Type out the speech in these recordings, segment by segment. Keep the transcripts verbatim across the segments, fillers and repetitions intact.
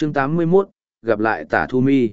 chương tám mươi mốt, gặp lại Tả Thu Mi.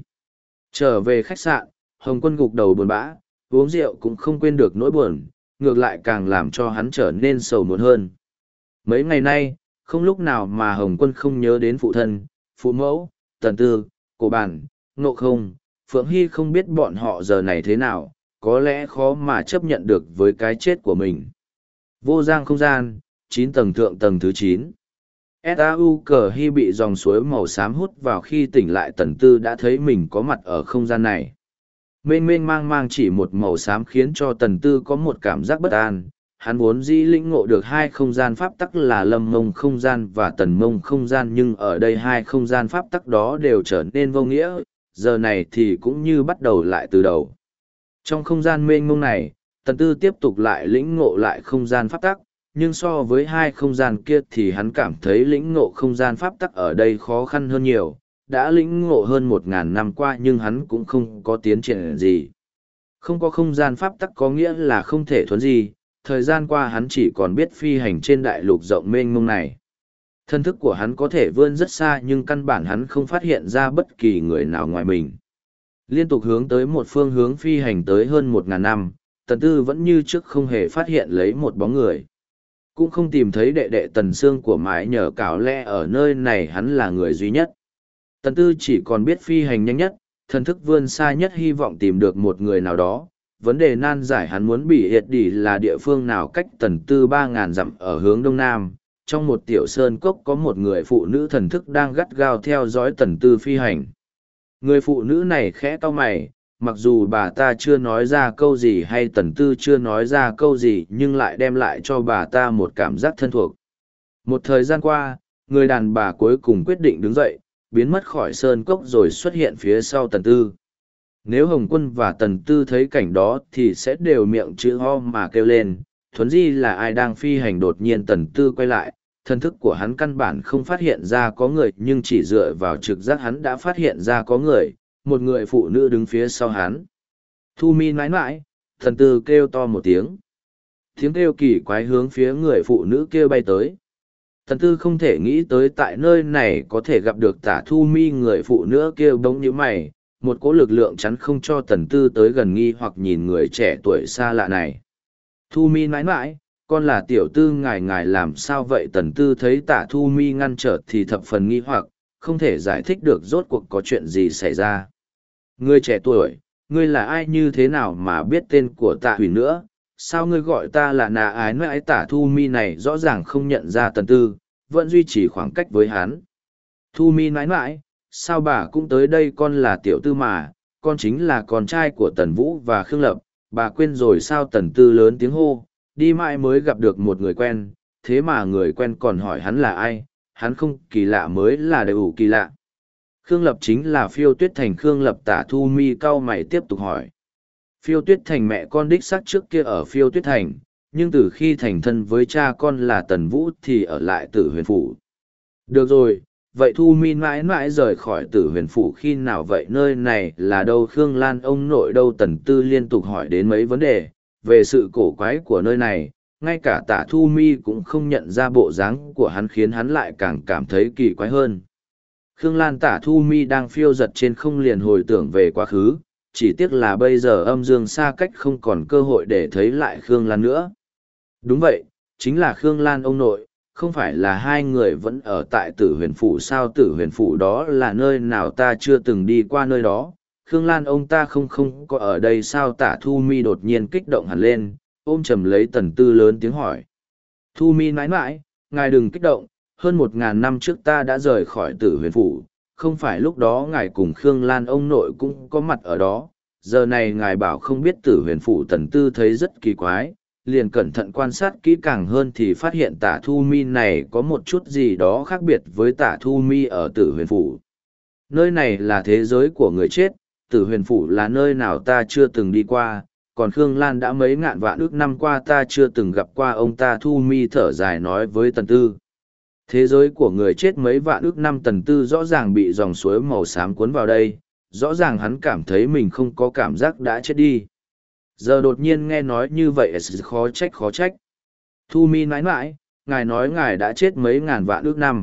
Trở về khách sạn, Hồng Quân gục đầu buồn bã, uống rượu cũng không quên được nỗi buồn, ngược lại càng làm cho hắn trở nên sầu muộn hơn. Mấy ngày nay, không lúc nào mà Hồng Quân không nhớ đến phụ thân, phụ mẫu, Tần Tư, Cổ Bản, Ngộ Không, Phượng Hy không biết bọn họ giờ này thế nào, có lẽ khó mà chấp nhận được với cái chết của mình. Vô giang không gian, chín tầng thượng tầng thứ chín. ét a u cờ hy bị dòng suối màu xám hút vào khi tỉnh lại. Tần Tư đã thấy mình có mặt ở không gian này. Mênh mênh mang mang chỉ một màu xám khiến cho Tần Tư có một cảm giác bất an. Hắn vốn dĩ lĩnh ngộ được hai không gian pháp tắc là Lâm Mông không gian và Tần Mông không gian, nhưng ở đây hai không gian pháp tắc đó đều trở nên vô nghĩa, giờ này thì cũng như bắt đầu lại từ đầu. Trong không gian mênh mông này, Tần Tư tiếp tục lại lĩnh ngộ lại không gian pháp tắc, nhưng so với hai không gian kia thì hắn cảm thấy lĩnh ngộ không gian pháp tắc ở đây khó khăn hơn nhiều. Đã lĩnh ngộ hơn một ngàn năm qua nhưng hắn cũng không có tiến triển gì. Không có không gian pháp tắc có nghĩa là không thể thuấn gì, thời gian qua hắn chỉ còn biết phi hành trên đại lục rộng mênh mông này. Thân thức của hắn có thể vươn rất xa nhưng căn bản hắn không phát hiện ra bất kỳ người nào ngoài mình. Liên tục hướng tới một phương hướng phi hành tới hơn một ngàn năm, Tần Tư vẫn như trước không hề phát hiện lấy một bóng người. Cũng không tìm thấy đệ đệ Tần Sương của mãi nhờ cảo lẽ ở nơi này hắn là người duy nhất. Tần Tư chỉ còn biết phi hành nhanh nhất, thần thức vươn xa nhất, hy vọng tìm được một người nào đó. Vấn đề nan giải hắn muốn bị hiệt đỉ là địa phương nào cách Tần Tư ba ngàn dặm ở hướng đông nam. Trong một tiểu sơn cốc có một người phụ nữ thần thức đang gắt gao theo dõi Tần Tư phi hành. Người phụ nữ này khẽ cau mày, mặc dù bà ta chưa nói ra câu gì hay Tần Tư chưa nói ra câu gì nhưng lại đem lại cho bà ta một cảm giác thân thuộc. Một thời gian qua, người đàn bà cuối cùng quyết định đứng dậy, biến mất khỏi sơn cốc rồi xuất hiện phía sau Tần Tư. Nếu Hồng Quân và Tần Tư thấy cảnh đó thì sẽ đều miệng chữ ho mà kêu lên, thuấn di là ai đang phi hành. Đột nhiên Tần Tư quay lại, thân thức của hắn căn bản không phát hiện ra có người nhưng chỉ dựa vào trực giác hắn đã phát hiện ra có người, một người phụ nữ đứng phía sau hắn. Thu Mi nãi nãi, Tần Tư kêu to một tiếng. Tiếng kêu kỳ quái hướng phía người phụ nữ kêu bay tới. Tần Tư không thể nghĩ tới tại nơi này có thể gặp được Tả Thu Mi. Người phụ nữ kêu bỗng như mày, một cỗ lực lượng chắn không cho Tần Tư tới gần, nghi hoặc nhìn người trẻ tuổi xa lạ này. Thu Mi nãi nãi, con là tiểu tư ngài ngài làm sao vậy? Tần Tư thấy Tả Thu Mi ngăn trở thì thập phần nghi hoặc, không thể giải thích được rốt cuộc có chuyện gì xảy ra. Người trẻ tuổi, ngươi là ai, như thế nào mà biết tên của Tạ Huyền nữa? Sao ngươi gọi ta là nà ái nãi? Tả Thu Mi này rõ ràng không nhận ra Tần Tư, vẫn duy trì khoảng cách với hắn. Thu Mi nãi nãi, sao bà cũng tới đây? Con là tiểu tư mà, con chính là con trai của Tần Vũ và Khương Lập, bà quên rồi sao? Tần Tư lớn tiếng hô, đi mãi mới gặp được một người quen, thế mà người quen còn hỏi hắn là ai, hắn không kỳ lạ mới là đều kỳ lạ. Khương Lập chính là Phiêu Tuyết Thành. Khương Lập. Tả Thu Mi cau mày tiếp tục hỏi. Phiêu Tuyết Thành mẹ con đích xác trước kia ở Phiêu Tuyết Thành, nhưng từ khi thành thân với cha con là Tần Vũ thì ở lại Tử Huyền Phủ. Được rồi, vậy Thu Mi mãi mãi rời khỏi Tử Huyền Phủ khi nào vậy? Nơi này là đâu? Khương Lan ông nội đâu? Tần Tư liên tục hỏi đến mấy vấn đề về sự cổ quái của nơi này, ngay cả Tả Thu Mi cũng không nhận ra bộ dáng của hắn, khiến hắn lại càng cảm thấy kỳ quái hơn. Khương Lan. Tả Thu Mi đang phiêu giật trên không liền hồi tưởng về quá khứ, chỉ tiếc là bây giờ âm dương xa cách, không còn cơ hội để thấy lại Khương Lan nữa. Đúng vậy, chính là Khương Lan ông nội, không phải là hai người vẫn ở tại Tử Huyền Phủ sao? Tử Huyền Phủ đó là nơi nào? Ta chưa từng đi qua nơi đó. Khương Lan ông ta không không có ở đây sao? Tả Thu Mi đột nhiên kích động hẳn lên, ôm chầm lấy Tần Tư lớn tiếng hỏi. Thu Mi nãi nãi, ngài đừng kích động, hơn một ngàn năm trước ta đã rời khỏi Tử Huyền Phủ, không phải lúc đó ngài cùng Khương Lan ông nội cũng có mặt ở đó, giờ này ngài bảo không biết Tử Huyền Phủ. Tần Tư thấy rất kỳ quái, liền cẩn thận quan sát kỹ càng hơn thì phát hiện Tả Thu Mi này có một chút gì đó khác biệt với Tả Thu Mi ở Tử Huyền Phủ. Nơi này là thế giới của người chết, Tử Huyền Phủ là nơi nào ta chưa từng đi qua, còn Khương Lan đã mấy ngàn vạn ước năm qua ta chưa từng gặp qua ông ta. Thu Mi thở dài nói với Tần Tư. Thế giới của người chết mấy vạn ước năm? Tần Tư rõ ràng bị dòng suối màu xám cuốn vào đây, rõ ràng hắn cảm thấy mình không có cảm giác đã chết đi. Giờ đột nhiên nghe nói như vậy, khó trách khó trách. Thu Mi nãi nãi, ngài nói ngài đã chết mấy ngàn vạn ước năm,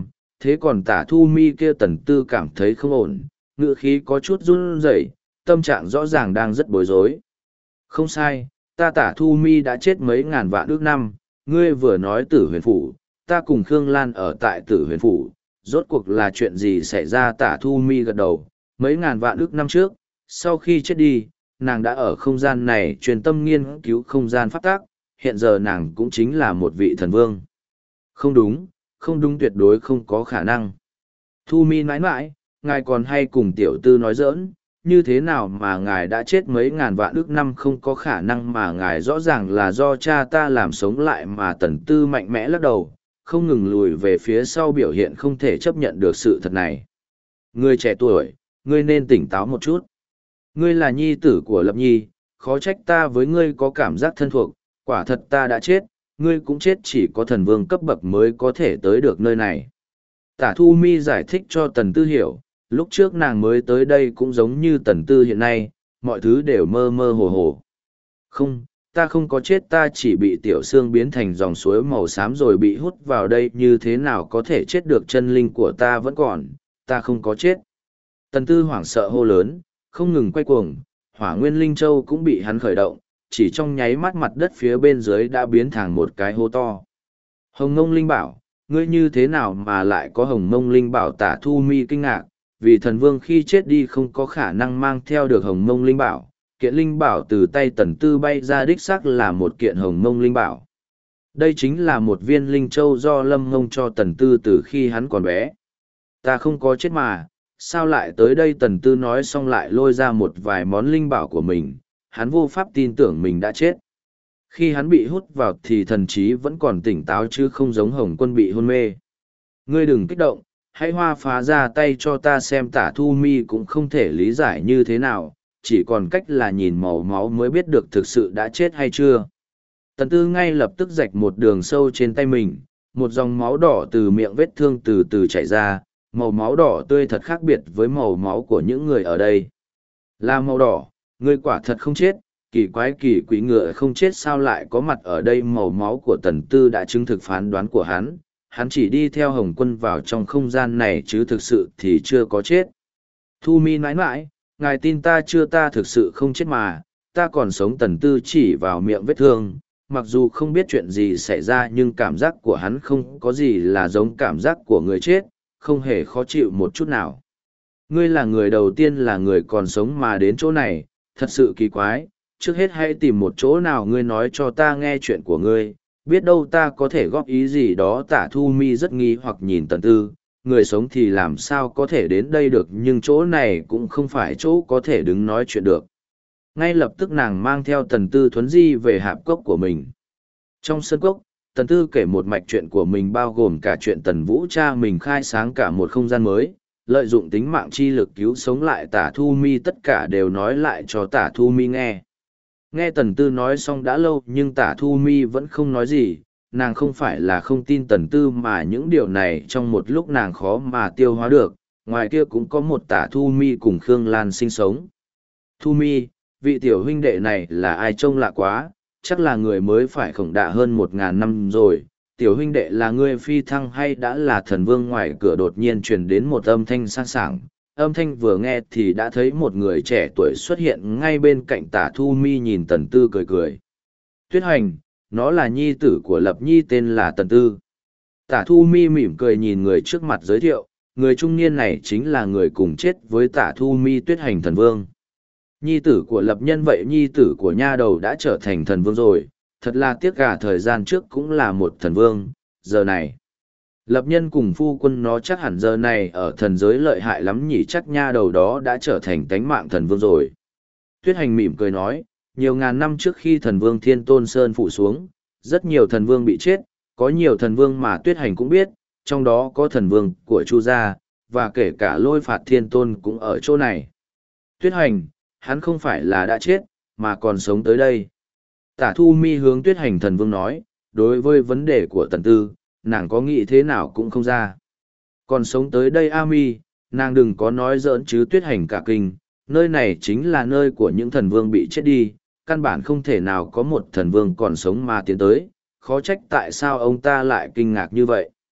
thế còn tả thu mi kia Tần Tư cảm thấy không ổn, ngữ khí có chút run rẩy, tâm trạng rõ ràng đang rất bối rối. Không sai, ta tả thu mi đã chết mấy ngàn vạn ước năm, ngươi vừa nói tử huyền phủ, ta cùng Khương Lan ở tại tử huyền phủ, rốt cuộc là chuyện gì xảy ra? Tả thu mi gật đầu, mấy ngàn vạn ước năm trước, sau khi chết đi, nàng đã ở không gian này truyền tâm nghiên cứu không gian pháp tác, hiện giờ nàng cũng chính là một vị thần vương. Không đúng, không đúng, tuyệt đối không có khả năng. Thu mi mãi mãi, ngài còn hay cùng tiểu tư nói giỡn, như thế nào mà ngài đã chết mấy ngàn vạn ước năm? Không có khả năng mà ngài rõ ràng là do cha ta làm sống lại mà. Tần Tư mạnh mẽ lắc đầu, không ngừng lùi về phía sau, biểu hiện không thể chấp nhận được sự thật này. Ngươi trẻ tuổi, ngươi nên tỉnh táo một chút. Ngươi là nhi tử của Lập Nhi, khó trách ta với ngươi có cảm giác thân thuộc, quả thật ta đã chết, ngươi cũng chết, chỉ có thần vương cấp bậc mới có thể tới được nơi này. Tả Thu Mi giải thích cho Tần Tư hiểu, lúc trước nàng mới tới đây cũng giống như Tần Tư hiện nay, mọi thứ đều mơ mơ hồ hồ. Không, ta không có chết, ta chỉ bị tiểu xương biến thành dòng suối màu xám rồi bị hút vào đây, như thế nào có thể chết được? Chân linh của ta vẫn còn, ta không có chết. Tần Tư hoảng sợ hô lớn, không ngừng quay cuồng, Hỏa Nguyên Linh Châu cũng bị hắn khởi động, chỉ trong nháy mắt mặt đất phía bên dưới đã biến thành một cái hố to. Hồng Mông Linh Bảo, ngươi như thế nào mà lại có Hồng Mông Linh Bảo? Tả Thu Mi kinh ngạc, vì thần vương khi chết đi không có khả năng mang theo được Hồng Mông Linh Bảo. Kiện linh bảo từ tay Tần Tư bay ra đích xác là một kiện Hồng Mông Linh Bảo. Đây chính là một viên linh châu do Lâm Ngông cho Tần Tư từ khi hắn còn bé. Ta không có chết mà, sao lại tới đây? Tần Tư nói xong lại lôi ra một vài món linh bảo của mình, hắn vô pháp tin tưởng mình đã chết. Khi hắn bị hút vào thì thần trí vẫn còn tỉnh táo chứ không giống Hồng Quân bị hôn mê. Ngươi đừng kích động, hãy hoa phá ra tay cho ta xem. Tả Thu Mi cũng không thể lý giải như thế nào, chỉ còn cách là nhìn màu máu mới biết được thực sự đã chết hay chưa. Tần Tư ngay lập tức rạch một đường sâu trên tay mình, một dòng máu đỏ từ miệng vết thương từ từ chảy ra, màu máu đỏ tươi thật khác biệt với màu máu của những người ở đây. Là màu đỏ, ngươi quả thật không chết, kỳ quái, kỳ quỷ, ngựa không chết sao lại có mặt ở đây? Màu máu của Tần Tư đã chứng thực phán đoán của hắn, hắn chỉ đi theo Hồng Quân vào trong không gian này chứ thực sự thì chưa có chết. Thu Mi nãi nãi, ngài tin ta chưa? Ta thực sự không chết mà, ta còn sống. Tần Tư chỉ vào miệng vết thương, mặc dù không biết chuyện gì xảy ra nhưng cảm giác của hắn không có gì là giống cảm giác của người chết, không hề khó chịu một chút nào. Ngươi là người đầu tiên là người còn sống mà đến chỗ này, thật sự kỳ quái, trước hết hãy tìm một chỗ nào ngươi nói cho ta nghe chuyện của ngươi, biết đâu ta có thể góp ý gì đó. Tả Thu Mi rất nghi hoặc nhìn Tần Tư, người sống thì làm sao có thể đến đây được, nhưng chỗ này cũng không phải chỗ có thể đứng nói chuyện được. Ngay lập tức nàng mang theo Tần Tư thuấn di về hạp cốc của mình. Trong sân cốc, Tần Tư kể một mạch chuyện của mình, bao gồm cả chuyện Tần Vũ cha mình khai sáng cả một không gian mới, lợi dụng tính mạng chi lực cứu sống lại Tả Thu Mi, tất cả đều nói lại cho Tả Thu Mi nghe. Nghe Tần Tư nói xong đã lâu nhưng Tả Thu Mi vẫn không nói gì, nàng không phải là không tin Tần Tư mà những điều này trong một lúc nàng khó mà tiêu hóa được. Ngoài kia cũng có một Tả Thu Mi cùng Khương Lan sinh sống. Thu Mi, vị tiểu huynh đệ này là ai? Trông lạ quá, chắc là người mới phải, khổng đạ hơn một ngàn năm rồi. Tiểu huynh đệ là ngươi phi thăng hay đã là thần vương? Ngoài cửa đột nhiên truyền đến một âm thanh sang sảng. Âm thanh vừa nghe thì đã thấy một người trẻ tuổi xuất hiện ngay bên cạnh Tả Thu Mi, nhìn Tần Tư cười cười. Tuyết Hành, nó là nhi tử của Lập Nhi, tên là Tần Tư. Tả Thu Mi mỉm cười nhìn người trước mặt giới thiệu, người trung niên này chính là người cùng chết với Tả Thu Mi, Tuyết Hành thần vương. Nhi tử của Lập Nhân? Vậy nhi tử của nha đầu đã trở thành thần vương rồi, thật là tiếc, cả thời gian trước cũng là một thần vương, giờ này. Lập Nhân cùng phu quân nó chắc hẳn giờ này ở thần giới lợi hại lắm nhỉ, chắc nha đầu đó đã trở thành tánh mạng thần vương rồi. Tuyết Hành mỉm cười nói, nhiều ngàn năm trước khi thần vương Thiên Tôn Sơn phủ xuống, rất nhiều thần vương bị chết, có nhiều thần vương mà Tuyết Hành cũng biết, trong đó có thần vương của Chu gia, và kể cả Lôi Phạt Thiên Tôn cũng ở chỗ này. Tuyết Hành, hắn không phải là đã chết, mà còn sống tới đây. Tả Thu Mi hướng Tuyết Hành thần vương nói, đối với vấn đề của Tần Tư, nàng có nghĩ thế nào cũng không ra. Còn sống tới đây A Mi, nàng đừng có nói giỡn chứ. Tuyết Hành cả kinh, nơi này chính là nơi của những thần vương bị chết đi, căn bản không thể nào có một thần vương còn sống mà tiến tới, khó trách tại sao ông ta lại kinh ngạc như vậy.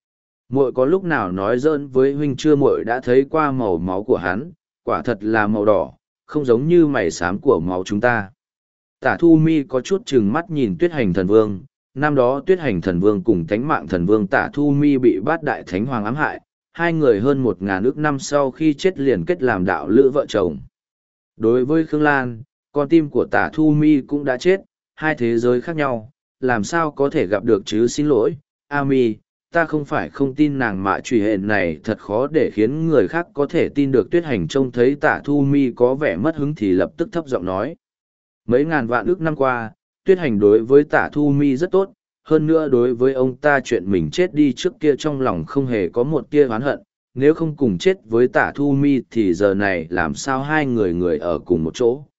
Muội có lúc nào nói giỡn với huynh chưa? Muội đã thấy qua màu máu của hắn, quả thật là màu đỏ, không giống như mày xám của máu chúng ta. Tả Thu Mi có chút chừng mắt nhìn Tuyết Hành Thần Vương. Năm đó Tuyết Hành Thần Vương cùng Thánh Mạng Thần Vương Tả Thu Mi bị Bát Đại Thánh Hoàng ám hại, hai người hơn một ngàn ước năm sau khi chết liền kết làm đạo lữ vợ chồng. Đối với Khương Lan, con tim của Tả Thu Mi cũng đã chết, hai thế giới khác nhau, làm sao có thể gặp được chứ? Xin lỗi, A Mi, ta không phải không tin nàng, mạ truy hện này thật khó để khiến người khác có thể tin được. Tuyết Hành trông thấy Tả Thu Mi có vẻ mất hứng thì lập tức thấp giọng nói. Mấy ngàn vạn ước năm qua, Tuyết Hành đối với Tả Thu Mi rất tốt, hơn nữa đối với ông ta chuyện mình chết đi trước kia trong lòng không hề có một tia oán hận, nếu không cùng chết với Tả Thu Mi thì giờ này làm sao hai người người ở cùng một chỗ.